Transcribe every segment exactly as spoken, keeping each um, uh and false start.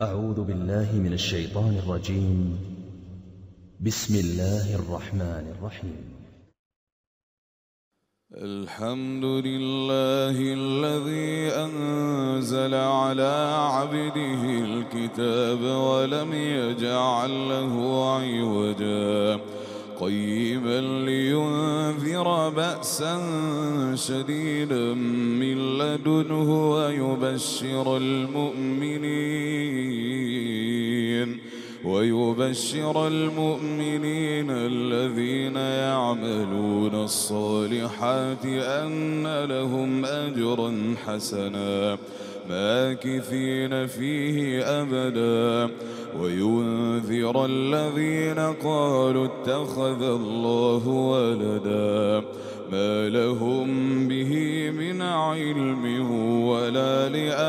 أعوذ بالله من الشيطان الرجيم. بسم الله الرحمن الرحيم. الحمد لله الذي أنزل على عبده الكتاب ولم يجعل له عوجا قيما لينذر بأسا شديدا من لدنه ويبشر المؤمنين ويبشر المؤمنين الذين يعملون الصالحات أن لهم أجرا حسنا ماكثين فيه أبدا وينذر الذين قالوا اتخذ الله ولدا ما لهم به من علم ولا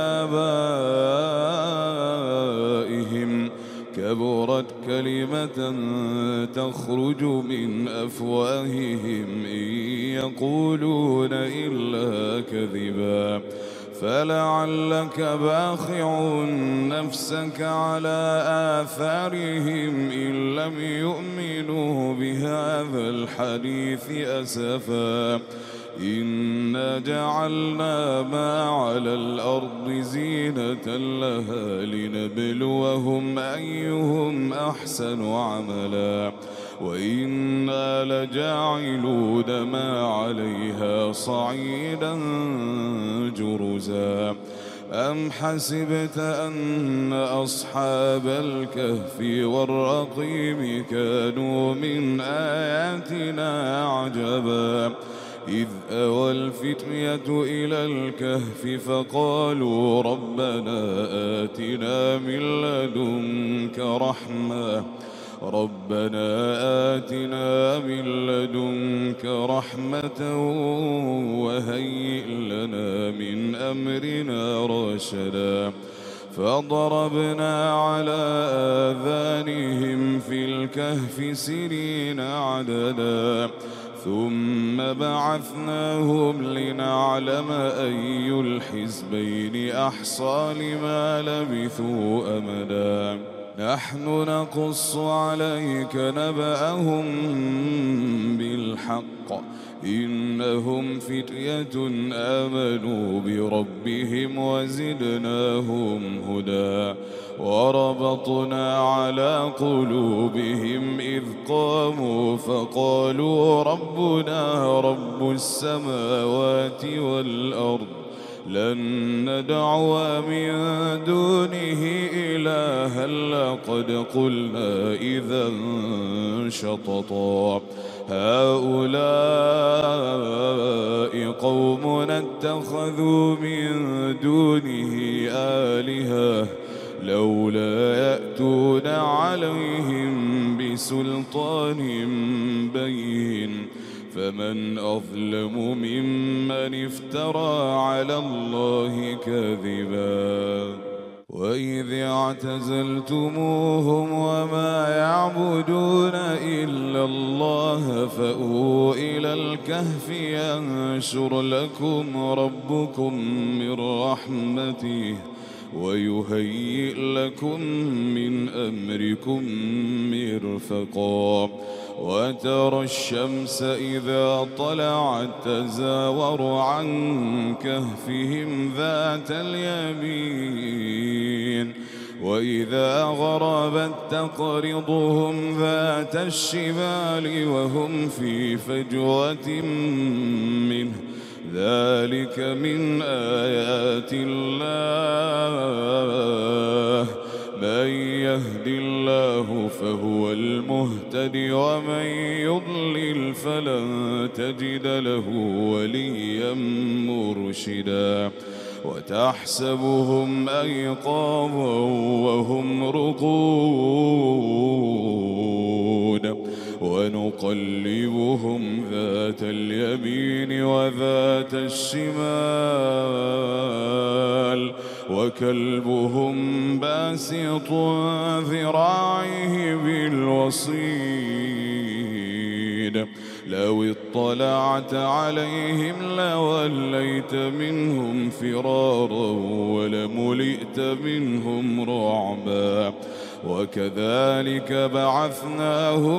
لآبائهم كبرت كلمة تخرج من أفواههم إن يقولون إلا كذبا فلعلك باخع نفسك على آثارهم إن لم يؤمنوا بهذا الحديث أسفا إنا جعلنا ما على الأرض زينة لها لنبلوهم أيهم أحسن عملا وإنا لجاعلون ما عليها صعيدا جرزا أم حسبت أن أصحاب الكهف والرقيم كانوا من آياتنا عجبا إذ أوى الفتية إلى الكهف فقالوا ربنا آتنا من لدنك رحمة ربنا آتنا من لدنك رحمة وهيئ لنا من أمرنا رشدا فضربنا على آذانهم في الكهف سنين عددا ثم بعثناهم لنعلم أي الحزبين أحصى لما لبثوا أمدا نحن نقص عليك نبأهم بالحق إنهم فتية آمنوا بربهم وزدناهم هدى وربطنا على قلوبهم إذ قاموا فقالوا ربنا رب السماوات والأرض لن ندعو من دونه إلها لقد قلنا إذا شططا هؤلاء قومنا اتخذوا من دونه آلهة لولا يأتون عليهم بسلطان بين فمن أظلم ممن افترى على الله كذبا وإذ اعتزلتموهم وما يعبدون إلا الله فأووا إلى الكهف ينشر لكم ربكم من رحمته ويهيئ لكم من أمركم مرفقا وترى الشمس إذا طلعت تزاور عن كهفهم ذات اليمين وإذا غربت تقرضهم ذات الشمال وهم في فجوة منه ذلك من آيات الله من يهد الله فهو المهتد ومن يضلل فلن تجد له وليا مرشدا وتحسبهم أيقاظا وهم رقود ونقلبهم ذات اليمين وذات الشمال وكلبهم باسط ذراعيه بالوصيد بعيد لو اطلعت عليهم لوليت منهم فرارا ولملئت منهم رعبا وكذلك بعثناهم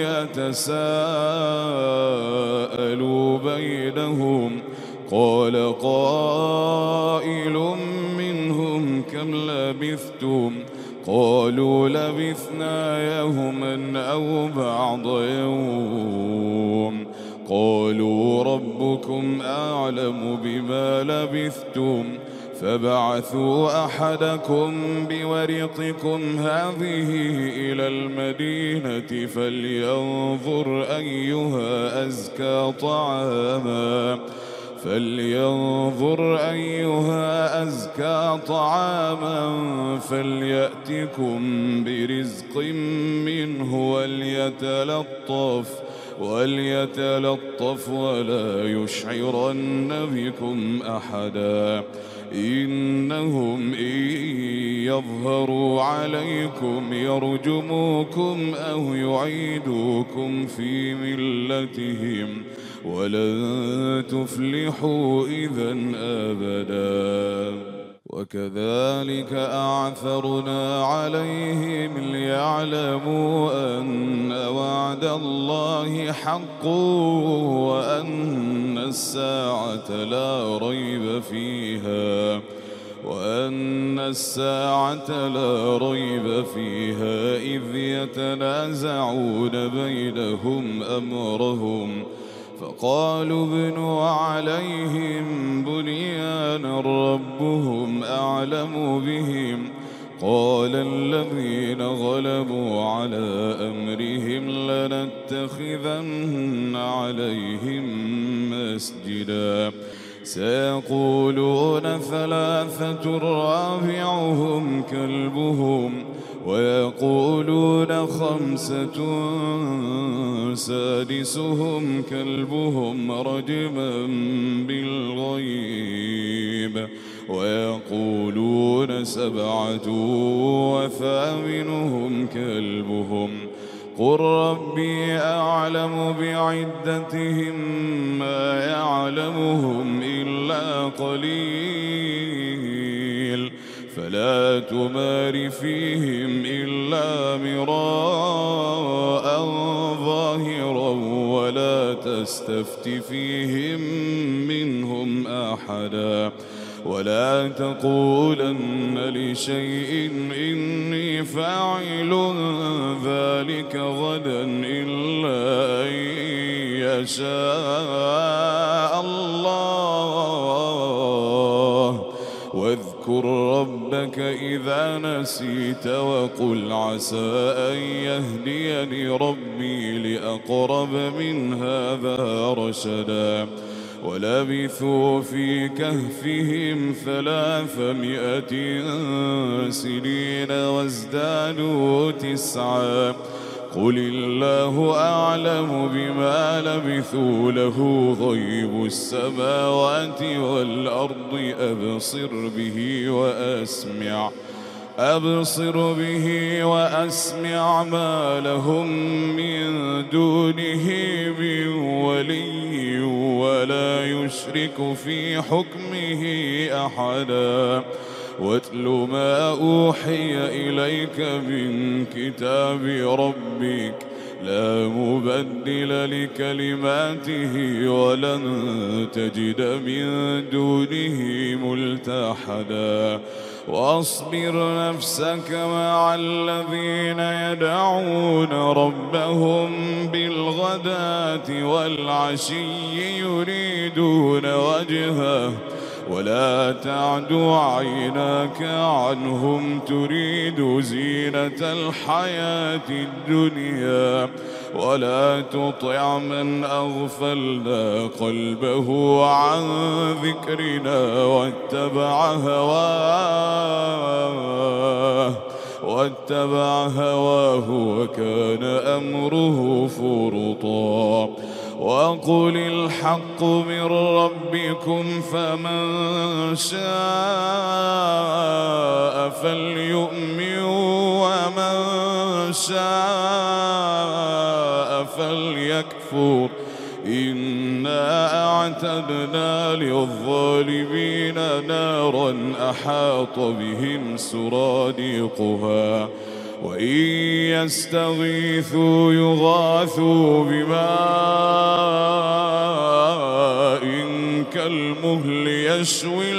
ليتساءلوا بينهم قال قائل منهم كم لبثتم قالوا لبثنا يوما أو بعض يوم قالوا ربكم أعلم بما لبثتم فابعثوا أحدكم بورقكم هذه إلى المدينة فلينظر أيها أزكى طعاما فلينظر أيها أزكى طعاما فليأتكم برزق منه وليتلطف وليتلطف ولا يشعرن بكم أحدا إنهم إن يظهروا عليكم يرجموكم أو يعيدوكم في ملتهم ولن تفلحوا إذا أبدا وكذلك أعثرنا عليهم ليعلموا أن وعد الله حق وأن الساعة لا ريب فيها وأن الساعة لا ريب فيها إذ يتنازعون بينهم أمرهم فقالوا ابنوا عليهم بنيانا ربهم أعلم بهم قال الذين غلبوا على أمرهم لنتخذن عليهم مسجدا سيقولون ثلاثة رابعهم كلبهم ويقولون خمسة سادسهم كلبهم رجما بالغيب ويقولون سبعة وثامنهم كلبهم قل ربي أعلم بعدتهم ما يعلمهم إلا قليل فلا تمار فيهم إلا مراء ظاهرا ولا تستفت فيهم منهم أحدا ولا تقولن لشيء إني فاعل ذلك غدا إلا أن يشاء الله واذكر ربك إذا نسيت وقل عسى أن يهديني ربي لأقرب من هذا رشدا ولبثوا في كهفهم ثلاثمائة سنين وازدادوا تسعا قل الله أعلم بما لبثوا له غيب السماوات والأرض أبصر به وأسمع أبصر به وأسمع ما لهم من دونه من ولي ولا يشرك في حكمه أحدا واتل ما أوحي إليك من كتاب ربك لا مبدل لكلماته ولن تجد من دونه ملتحدا واصبر نفسك مع الذين يدعون ربهم بالغداة والعشي يريدون وجهه ولا تعد عيناك عنهم تريد زينة الحياة الدنيا ولا تطع من أغفلنا قلبه عن ذكرنا واتبع هواه واتبع هواه وكان أمره فرطا وقل الحق من ربكم فمن شاء فليؤمن ومن شاء فليكفر إنا أعتدنا للظالمين نارا أحاط بهم سرادقها وإن يستغيثوا يغاثوا بماء كالمهل يشوي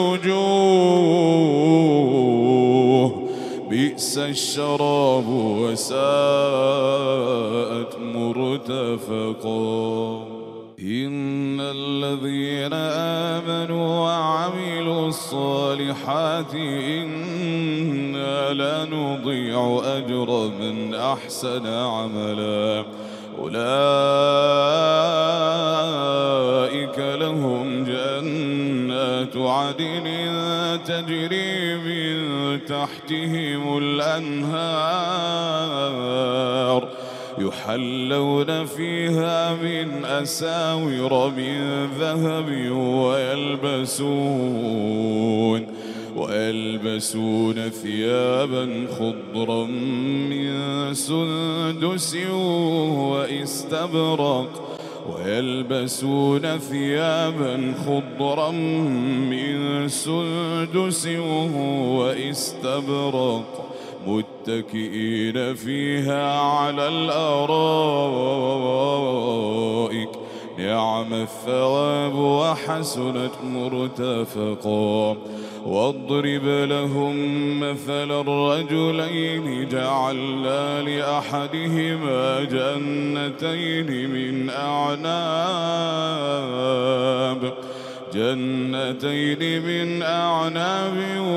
الوجوه بئس الشراب وساءت مرتفقا إن الذين آمنوا وعملوا الصالحات إنا لا نضيع أجر من أحسن عملا أولئك لهم جنات عدن تجري من تحتهم الأنهار يحلون فيها من أساور من ذهب ويلبسون ويلبسون ثيابا خضرا من سندس واستبرق ويلبسون ثيابا خضرا من سندس واستبرق متكئين فيها على الأرائك نعم الثواب وحسنت مرتفقا واضرب لهم مثل الرجلين جعلنا لأحدهما جنتين من أعناب جنتين من أعناب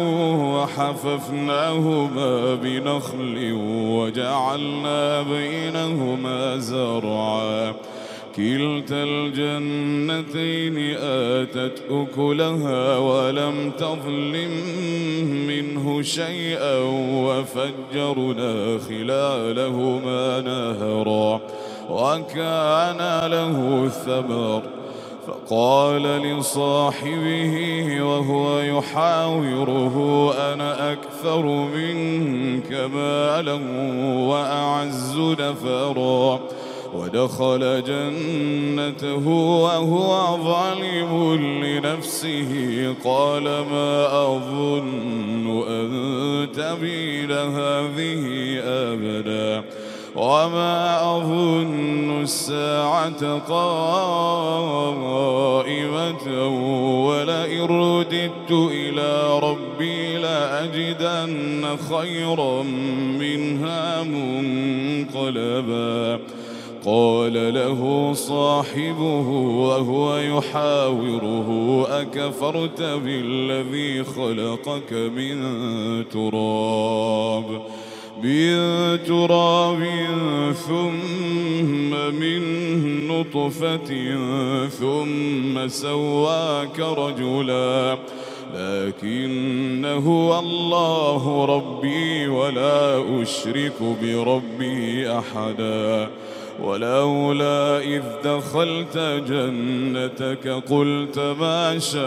وحففناهما بنخل وجعلنا بينهما زرعا كلتا الجنتين آتت أكلها ولم تظلم منه شيئا وفجرنا خلالهما نهرا وكان له ثمر فقال لصاحبه وهو يحاوره أنا أكثر منك مالا وأعز نفرا ودخل جنته وهو ظالم لنفسه قال ما أظن أن تبيد هذه أبدا وما أظن الساعة قائمة ولئن رددت إلى ربي لأجدن خيرا منها منقلبا قال له صاحبه وهو يحاوره أكفرت بالذي خلقك من تراب من تراب ثم من نطفة ثم سواك رجلا لكن هو الله ربي ولا أشرك بربي أحدا ولولا إذ دخلت جنتك قلت ما شاء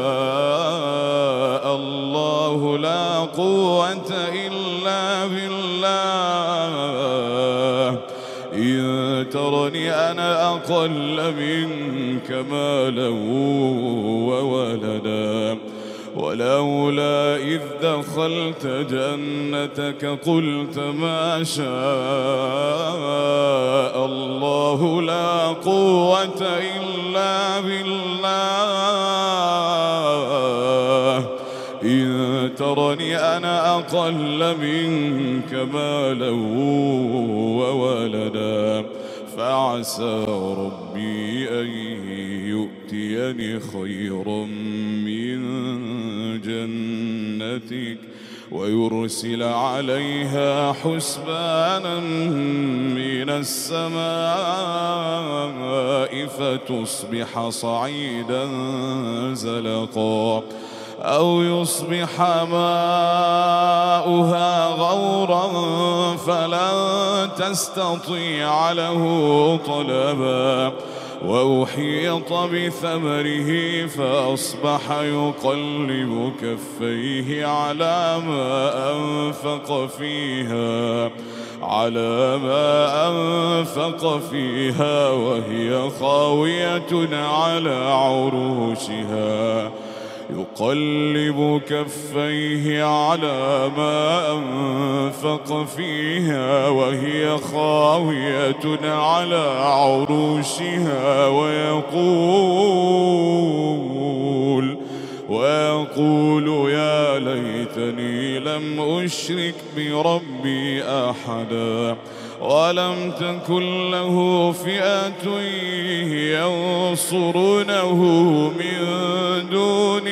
الله لا قوة إلا بالله إن ترني أنا أقل منك مالا وولدا ولولا إذ دخلت جنتك قلت ما شاء الله لا قوة إلا بالله إن ترني أنا أقل منك مالا وولدا فعسى ربي أن يؤتيني خيرا من جنتك ويرسل عليها حسبانا من السماء فتصبح صعيدا زلقا أو يصبح ماؤها غورا فلن تستطيع له طلبا وأحيط بثمره فأصبح يقلب كفيه على ما أنفق فيها على ما أنفق فيها وهي خاوية على عروشها يقلب كفيه على ما أنفق فيها وهي خاوية على عروشها ويقول ويقول يا ليتني لم أشرك بربي أحدا ولم تكن له فئة ينصرونه من دون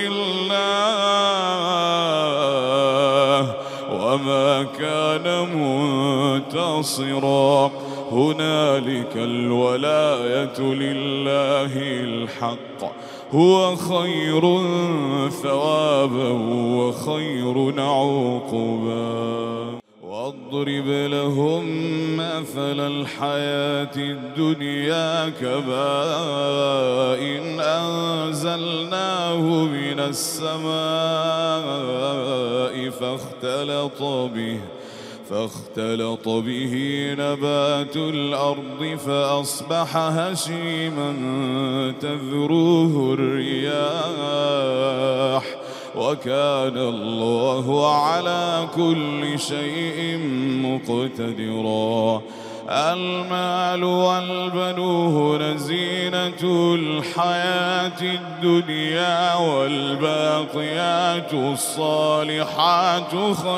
الله وما كان منتصرا هنالك الولاية لله الحق هو خير ثوابا وخير عقبا واضرب لهم مثل الحياة الدنيا كماء أنزلناه من السماء فاختلط به فاختلط به نبات الأرض فأصبح هشيما تذروه الرياح وكان الله على كل شيء مقتدرا المال والبنون زينة الحياة الدنيا والباقيات الصالحات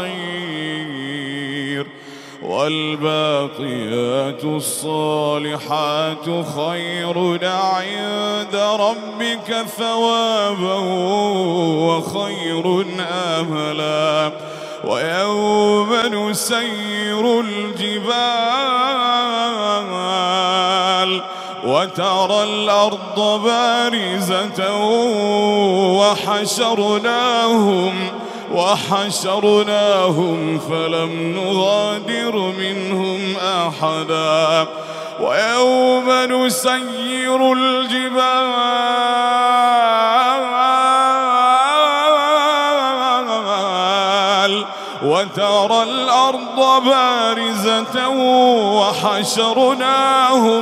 خير والباقيات الصالحات خير عند ربك ثوابا وخير آملا ويوم نسير الجبال وترى الأرض بارزة وحشرناهم وحشرناهم فلم نغادر منهم أحدا ويوم نسير الجبال وترى الأرض بارزة وحشرناهم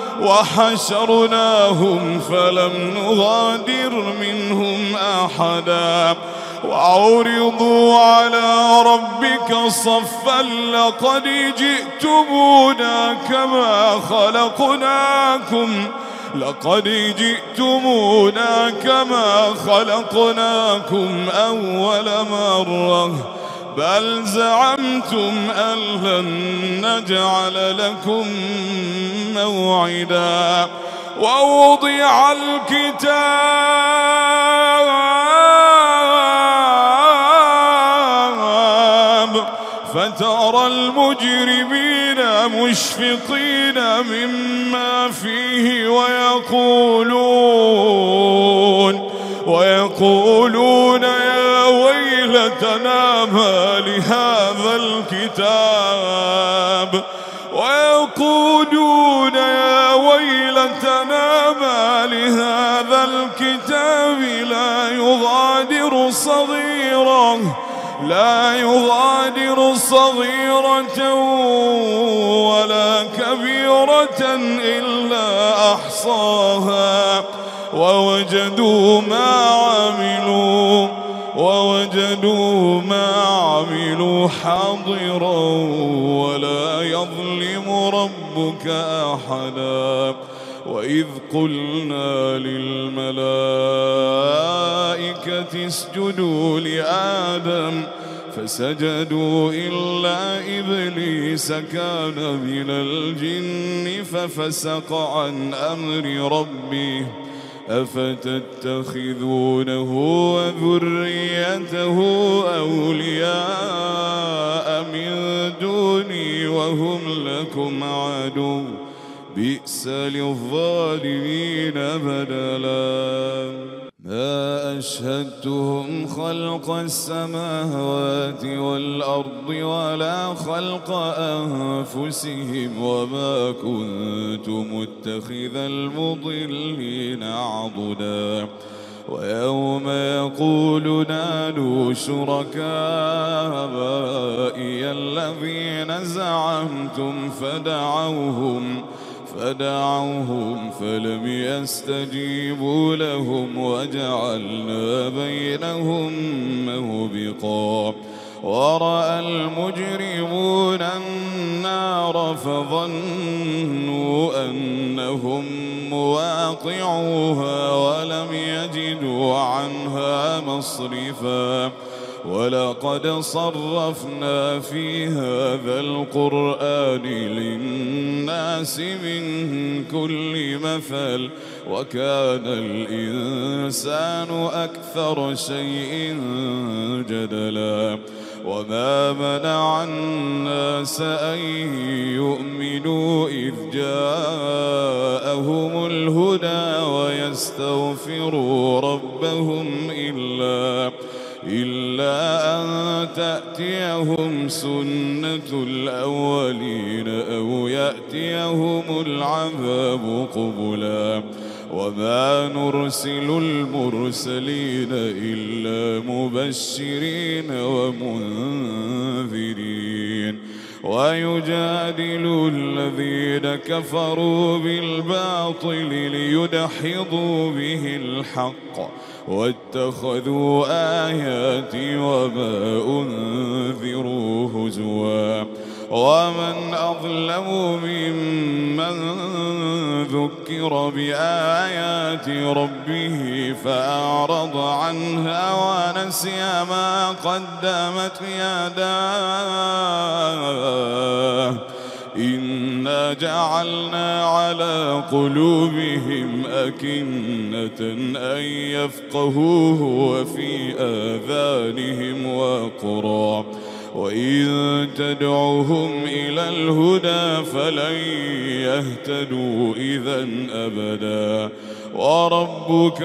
وحشرناهم فلم نغادر منهم أحدا وعرضوا على ربك صفا لقد جئتمونا كما خلقناكم لقد جئتمونا كما خلقناكم أول مرة بل زعمتم أن لن نجعل لكم موعدا ووضع الكتاب فترى المجرمين مشفقين مما فيه ويقولون ويقولون يا ويلتنا ما لهذا الكتاب ويقولون يا ويلتنا ما لهذا الكتاب لا يغادر صغيرة لا يغادر صغيرة ولا كبيرة إلا أحصاها ووجدوا ما عملوا ووجدوا ما عملوا حاضرا ولا يظلم ربك أحدا وإذ قلنا للملائكة اسجدوا لآدم فسجدوا إلا إبليس كان من الجن ففسق عن أمر ربه أفتتخذونه وذريته أولياء من دوني وهم لكم عدو بئس للظالمين بدلا ما أشهدتهم خلق السماوات والأرض ولا خلق أنفسهم وما كنت متخذ المضلين عضدا ويوم يقول نادوا شركائي الذين زعمتم فدعوهم فدعوهم فلم يستجيبوا لهم وجعلنا بينهم موبقا ورأى المجرمون النار فظنوا أنهم مواقعوها ولم يجدوا عنها مصرفا ولقد صرفنا في هذا القرآن للناس من كل مثل وكان الإنسان أكثر شيء جدلا وما منع الناس أن يؤمنوا إذ جاءهم الهدى ويستغفروا ربهم إلا إلا أن تأتيهم سنة الأولين أو يأتيهم العذاب قبلا وما نرسل المرسلين إلا مبشرين ومنذرين ويجادل الذين كفروا بالباطل ليدحضوا به الحق واتخذوا آياتي وما أنذروا هزوا ومن أظلم ممن ذكر بآيات ربه فأعرض عنها ونسي ما قدمت يداه إنا جعلنا على قلوبهم أكنة أن يفقهوه وفي آذانهم وقرا وإن تدعوهم إلى الهدى فلن يهتدوا إذا أبدا وربك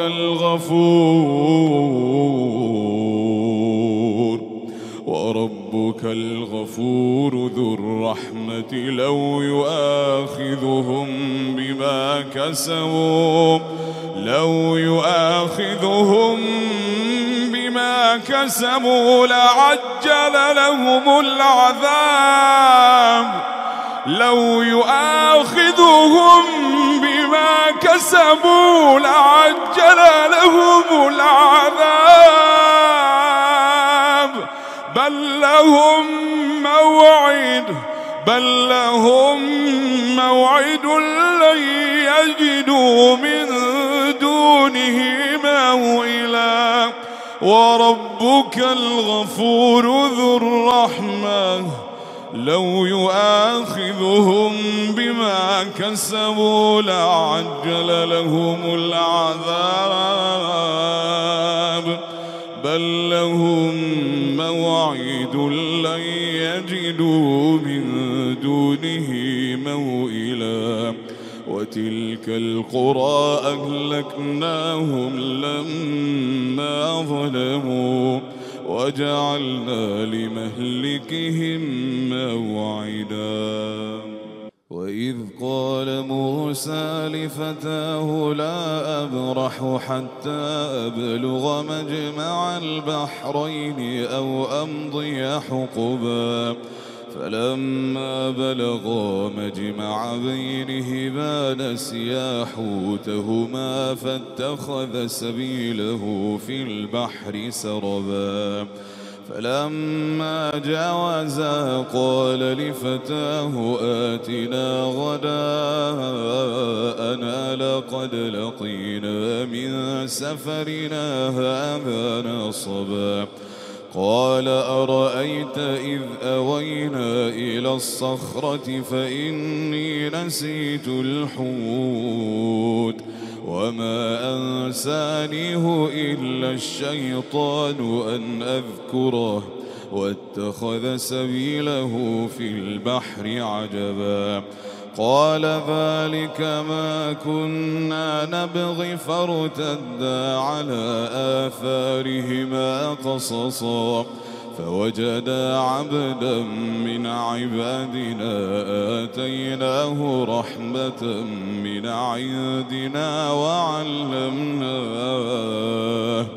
الغفور وربك الغفور ذو الرحمة لو يؤاخذهم بما كسبوا لو يؤاخذهم بما كسبوا لعجل لهم العذاب لو يؤاخذهم بما كسبوا لعجل لهم العذاب بل لهم موعد بل لهم موعد لن يجدوا من دونه موئلا وربك الغفور ذو الرحمة لو يؤاخذهم بما كسبوا لعجل لهم العذاب بل لهم موعد لن يجدوا من دونه موئلا وتلك القرى أهلكناهم لما ظلموا وجعلنا لمهلكهم موعدا وإذ قال موسى لفتاه لا أبرح حتى أبلغ مجمع البحرين أو أمضي حقبا فلما بلغا مجمع بينهما نسيا حوتهما فاتخذ سبيله في البحر سربا فلما جاوزا قال لفتاه آتنا غداءنا لقد لقينا من سفرنا هذا نصبا قال أرأيت إذ أوينا إلى الصخرة فإني نسيت الحوت وما أنسانيه إلا الشيطان أن أذكره واتخذ سبيله في البحر عجبا قال ذلك ما كنا نبغي فارتدا على آثارهما قصصا فوجدا عبدا من عبادنا آتيناه رحمة من عندنا وعلمناه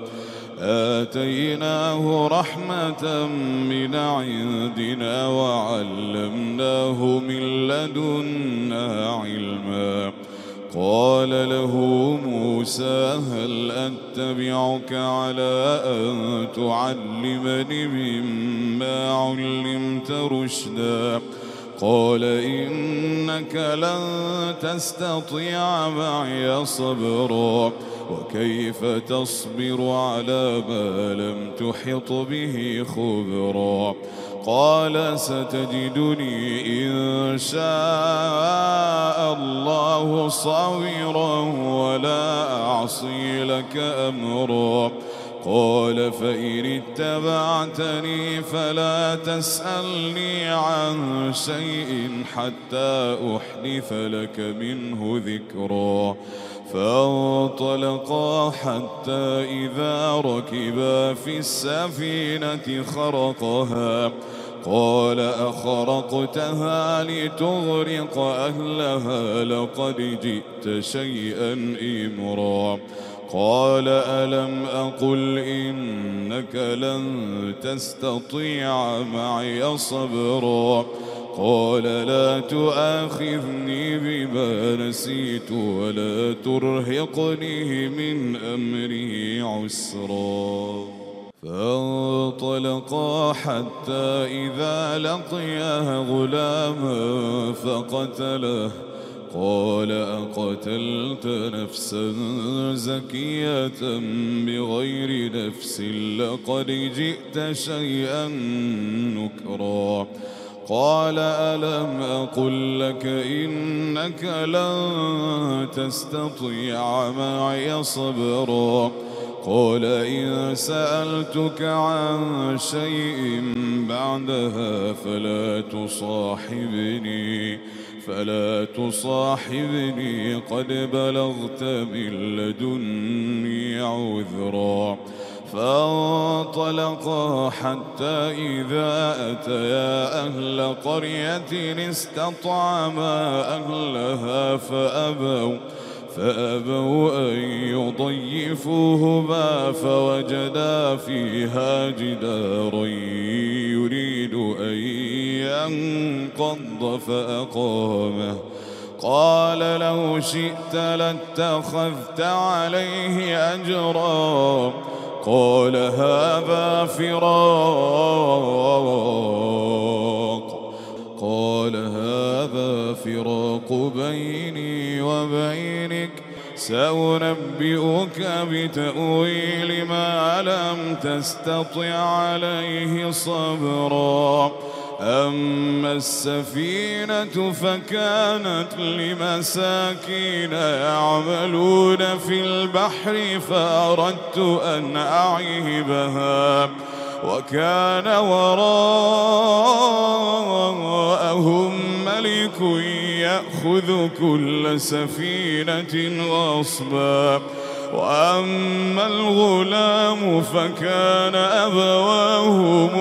آتيناه رحمة من عندنا وعلمناه من لدنا علما. قال له موسى هل أتبعك على أن تعلمني مما علمت رشدا قال إنك لن تستطيع معي صبرا وكيف تصبر على ما لم تحط به خبرا قال ستجدني إن شاء الله صابرا ولا أعصي لك أمرا قال فإن اتبعتني فلا تسألني عن شيء حتى أحدث لك منه ذكرا فانطلقا حتى إذا ركبا في السفينة خرقها قال أخرقتها لتغرق أهلها لقد جئت شيئا إمرا قال ألم أقل إنك لن تستطيع معي صبرا قال لا تؤاخذني بما نسيت ولا ترهقني من أمري عسرا فانطلقا حتى إذا لقيا غلاما فقتله قال أقتلت نفسا زكية بغير نفس لقد جئت شيئا نكرا قال ألم أقل لك إنك لن تستطيع معي صبرا قال إن سألتك عن شيء بعدها فلا تصاحبني فلا تصاحبني قد بلغت من لدني عذرا فانطلقا حتى إذا أتيا أهل قرية استطعما أهلها فأبوا فأبوا أن يضيفوهما فوجدا فيها جدارا يريد أن ينقض فأقامه قال لو شئت لاتخذت عليه أجرا قال هذا فراق قال هذا فراق بيني وبينك سأنبئك بتأويل ما لم تستطع عليه صبرا أما السفينة فكانت لمساكين يعملون في البحر فأردت أن أعيبها وكان وراءهم ملك يأخذ كل سفينة غصبا وأما الغلام فكان أبواه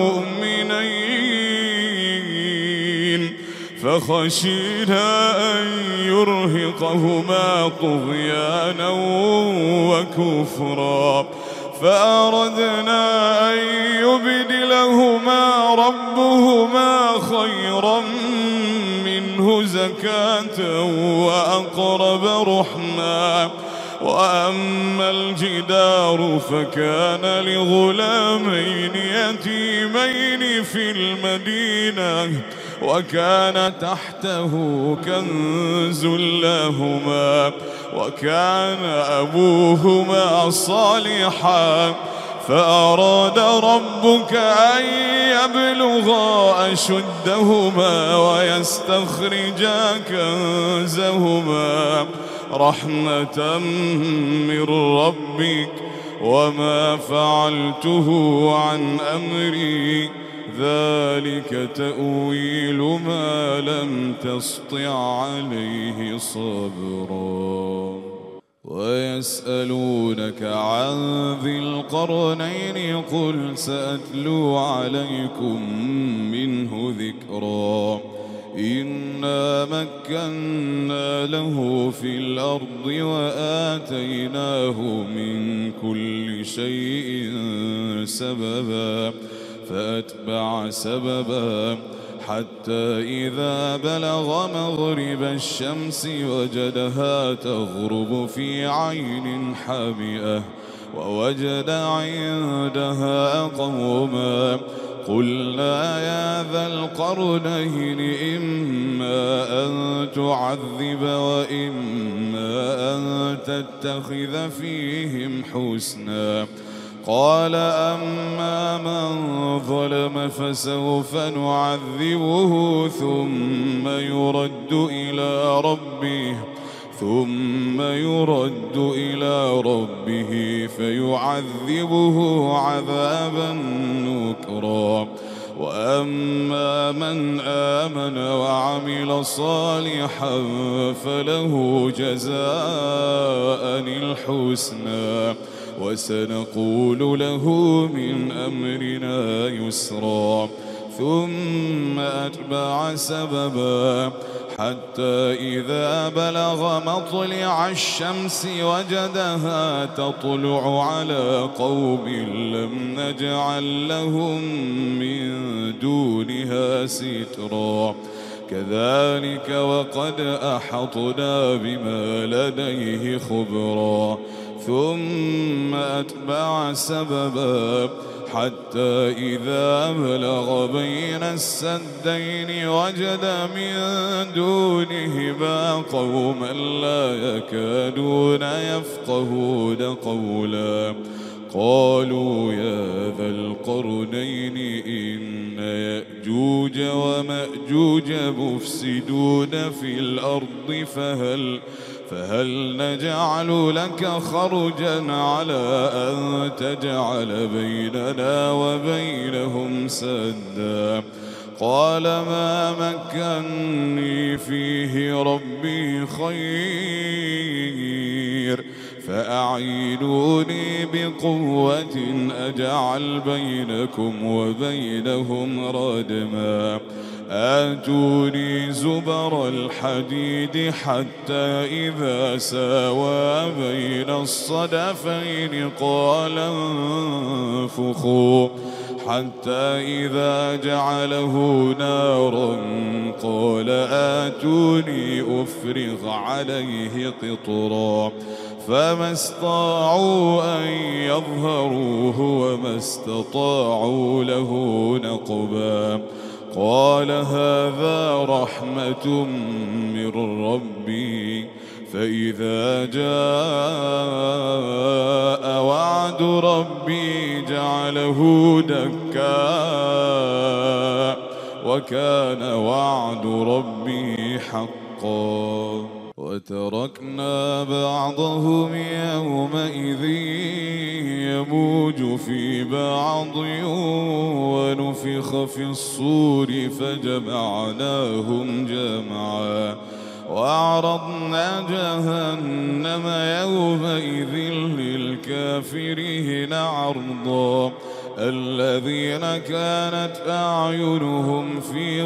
مؤمنين فخشينا أن يرهقهما طغيانا وكفرا فأردنا أن يبدلهما ربهما خيرا منه زكاة وأقرب رحما وأما الجدار فكان لغلامين يتيمين في المدينة وكان تحته كنز لهما وكان أبوهما صالحا فأراد ربك أن يبلغا أشدهما ويستخرجا كنزهما رحمة من ربك وما فعلته عن أمري ذلك تأويل ما لم تسطع عليه صبرا ويسألونك عن ذي القرنين قل سأتلو عليكم منه ذكرا إنا مكنا له في الأرض وآتيناه من كل شيء سببا فأتبع سببا حتى إذا بلغ مغرب الشمس وجدها تغرب في عين حمئة ووجد عندها قوما قلنا يا ذا القرنين إما أن تعذب وإما أن تتخذ فيهم حسنا قال أما من ظلم فسوف نعذبه ثم يرد إلى ربه ثم يرد إلى ربه فيعذبه عذابا نكرا وأما من آمن وعمل صالحا فله جزاء الحسنى وسنقول له من أمرنا يسرا ثم أتبع سببا حتى إذا بلغ مطلع الشمس وجدها تطلع على قوم لم نجعل لهم من دونها سترا كذلك وقد أحطنا بما لديه خبرا ثم أتبع سببا حتى إذا بلغ بين السدين وجد من دونهما قوما لا يكادون يفقهون قولا قالوا يا ذا القرنين إن يأجوج ومأجوج مفسدون في الأرض فهل فهل نجعل لك خرجا على أن تجعل بيننا وبينهم سدا قال ما مكني فيه ربي خير فأعينوني بقوة أجعل بينكم وبينهم ردما آتوني زبر الحديد حتى إذا ساوى بين الصدفين قال انفخوا حتى إذا جعله نارا قال آتوني أفرغ عليه قطرا فما استطاعوا أن يظهروه وما استطاعوا له نقبا قال هذا رحمة من ربي فإذا جاء وعد ربي جعله دكا وكان وعد ربي حقا وتركنا بعضهم يومئذ يموج في بعض ونفخ في الصور فجمعناهم جمعا وعرضنا جهنم يومئذ للكافرين عرضا الذين كانت أعينهم في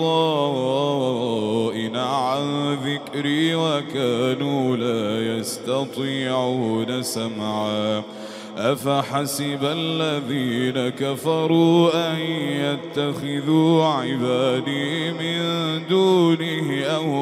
غطاء عن ذكري وكانوا لا يستطيعون سمعا أفحسب الذين كفروا أن يتخذوا عبادي من دونه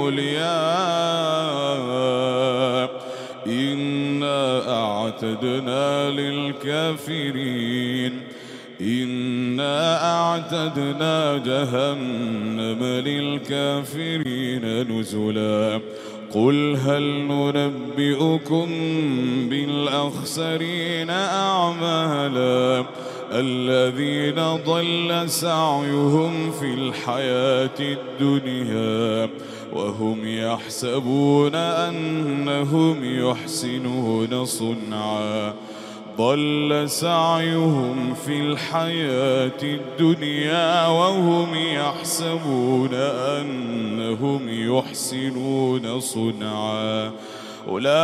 أولياء إنا أعتدنا للكافرين إنا أعتدنا جهنم للكافرين نزلا قل هل ننبئكم بالأخسرين أعمالا الذين ضل سعيهم في الحياة الدنيا وهم يحسبون أنهم يحسنون صنعا ضل سعيهم في الحياة الدنيا وهم يحسبون أنهم يحسنون صنعا أولئك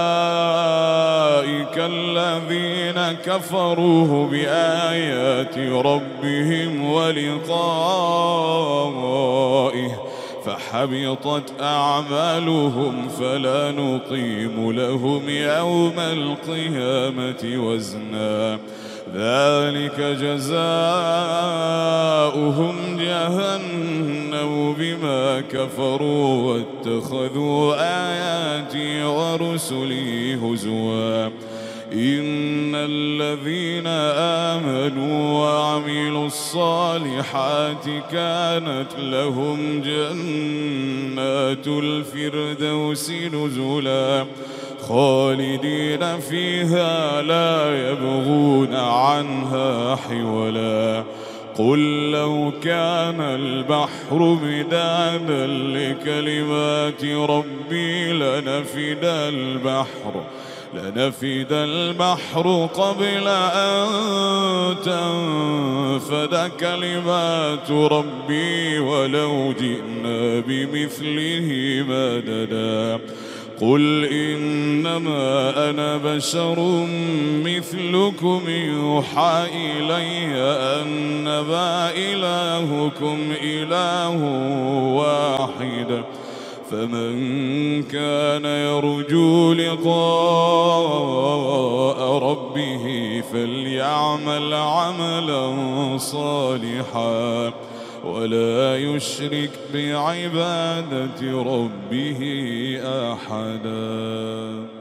الذين كفروا بآيات ربهم ولقائه فحبطت أعمالهم فلا نقيم لهم يوم القيامة وزنا ذلك جزاؤهم جهنم بما كفروا واتخذوا آياتي ورسلي هزوا إن الذين آمنوا وعملوا الصالحات كانت لهم جنات الفردوس نزلا خالدين فيها لا يبغون عنها حولا قل لو كان البحر مدادا لكلمات ربي لنفد البحر لنفد البحر قبل أن تنفد كلمات ربي ولو جئنا بمثله مددا قل إنما أنا بشر مثلكم يوحى إلي أنما إلهكم إله واحد فمن كان يرجو لقاء ربه فليعمل عملا صالحا ولا يشرك بعبادة ربه أحدا.